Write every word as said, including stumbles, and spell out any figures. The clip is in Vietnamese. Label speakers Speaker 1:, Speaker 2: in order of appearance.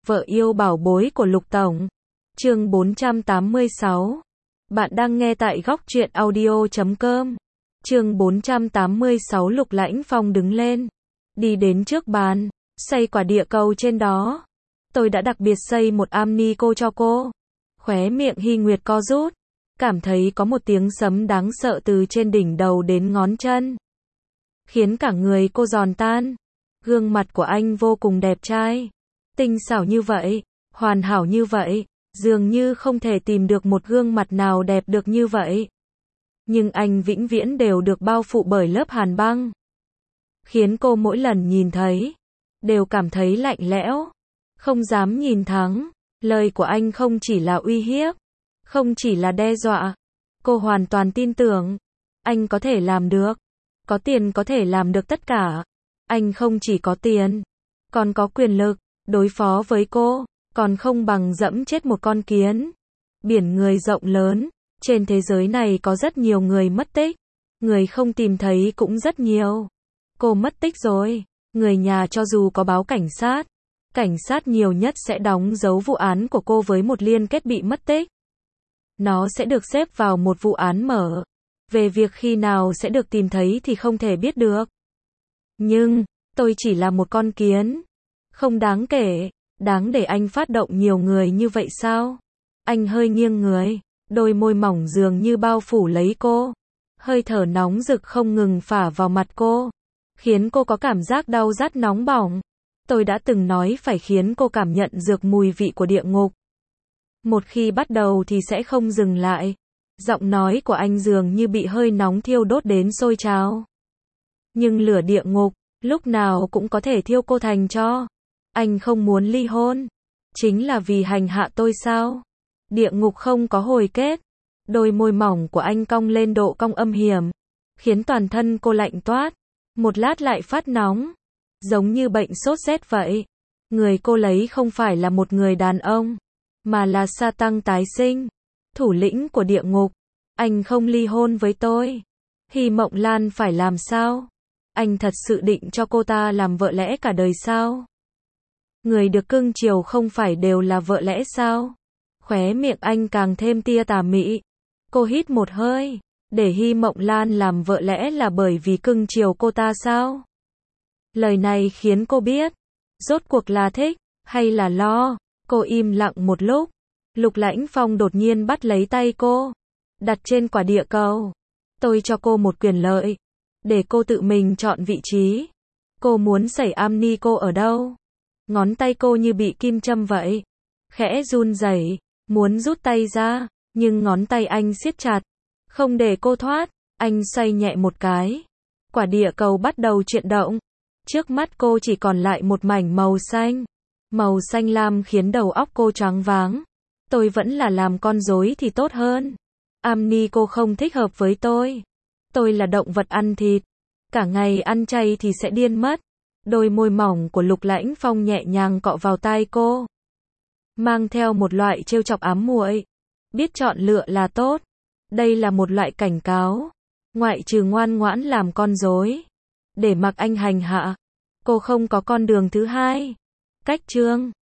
Speaker 1: Vợ yêu bảo bối của Lục Tổng. Chương bốn trăm tám mươi sáu. Bạn đang nghe tại góc truyện audio chấm com. Chương bốn trăm tám mươi sáu. Lục Lãnh Phong đứng lên, đi đến trước bàn, xay quả địa cầu trên đó. Tôi đã đặc biệt xay một am ni cô cho cô. Khóe miệng Hy Nguyệt co rút, cảm thấy có một tiếng sấm đáng sợ từ trên đỉnh đầu đến ngón chân, khiến cả người cô giòn tan. Gương mặt của anh vô cùng đẹp trai, tinh xảo như vậy, hoàn hảo như vậy, dường như không thể tìm được một gương mặt nào đẹp được như vậy. Nhưng anh vĩnh viễn đều được bao phủ bởi lớp hàn băng, khiến cô mỗi lần nhìn thấy, đều cảm thấy lạnh lẽo, không dám nhìn thẳng. Lời của anh không chỉ là uy hiếp, không chỉ là đe dọa. Cô hoàn toàn tin tưởng, anh có thể làm được. Có tiền có thể làm được tất cả. Anh không chỉ có tiền, còn có quyền lực. Đối phó với cô, còn không bằng dẫm chết một con kiến. Biển người rộng lớn, trên thế giới này có rất nhiều người mất tích. Người không tìm thấy cũng rất nhiều. Cô mất tích rồi, người nhà cho dù có báo cảnh sát, cảnh sát nhiều nhất sẽ đóng dấu vụ án của cô với một liên kết bị mất tích. Nó sẽ được xếp vào một vụ án mở. Về việc khi nào sẽ được tìm thấy thì không thể biết được. Nhưng, tôi chỉ là một con kiến. Không đáng kể, đáng để anh phát động nhiều người như vậy sao? Anh hơi nghiêng người, đôi môi mỏng dường như bao phủ lấy cô. Hơi thở nóng rực không ngừng phả vào mặt cô, khiến cô có cảm giác đau rát nóng bỏng. Tôi đã từng nói phải khiến cô cảm nhận được mùi vị của địa ngục. Một khi bắt đầu thì sẽ không dừng lại. Giọng nói của anh dường như bị hơi nóng thiêu đốt đến sôi trào. Nhưng lửa địa ngục, lúc nào cũng có thể thiêu cô thành tro. Anh không muốn ly hôn, chính là vì hành hạ tôi sao? Địa ngục không có hồi kết. Đôi môi mỏng của anh cong lên độ cong âm hiểm, khiến toàn thân cô lạnh toát. Một lát lại phát nóng, giống như bệnh sốt rét vậy. Người cô lấy không phải là một người đàn ông, mà là sa tăng tái sinh, thủ lĩnh của địa ngục. Anh không ly hôn với tôi, Hy Mộng Lan phải làm sao? Anh thật sự định cho cô ta làm vợ lẽ cả đời sao? Người được cưng chiều không phải đều là vợ lẽ sao? Khóe miệng anh càng thêm tia tà mị. Cô hít một hơi, để Hy Mộng Lan làm vợ lẽ là bởi vì cưng chiều cô ta sao? Lời này khiến cô biết, rốt cuộc là thích, hay là lo. Cô im lặng một lúc. Lục Lãnh Phong đột nhiên bắt lấy tay cô, đặt trên quả địa cầu. Tôi cho cô một quyền lợi, để cô tự mình chọn vị trí. Cô muốn xảy am ni cô ở đâu? Ngón tay cô như bị kim châm vậy, khẽ run rẩy, muốn rút tay ra, nhưng ngón tay anh siết chặt, không để cô thoát. Anh xoay nhẹ một cái, quả địa cầu bắt đầu chuyển động. Trước mắt cô chỉ còn lại một mảnh màu xanh. Màu xanh lam khiến đầu óc cô choáng váng. Tôi vẫn là làm con rối thì tốt hơn. Am ni cô không thích hợp với tôi. Tôi là động vật ăn thịt, cả ngày ăn chay thì sẽ điên mất. Đôi môi mỏng của Lục Lãnh Phong nhẹ nhàng cọ vào tai cô, mang theo một loại trêu chọc ám muội. Biết chọn lựa là tốt. Đây là một loại cảnh cáo. Ngoại trừ ngoan ngoãn làm con rối, để mặc anh hành hạ, cô không có con đường thứ hai. Cách chương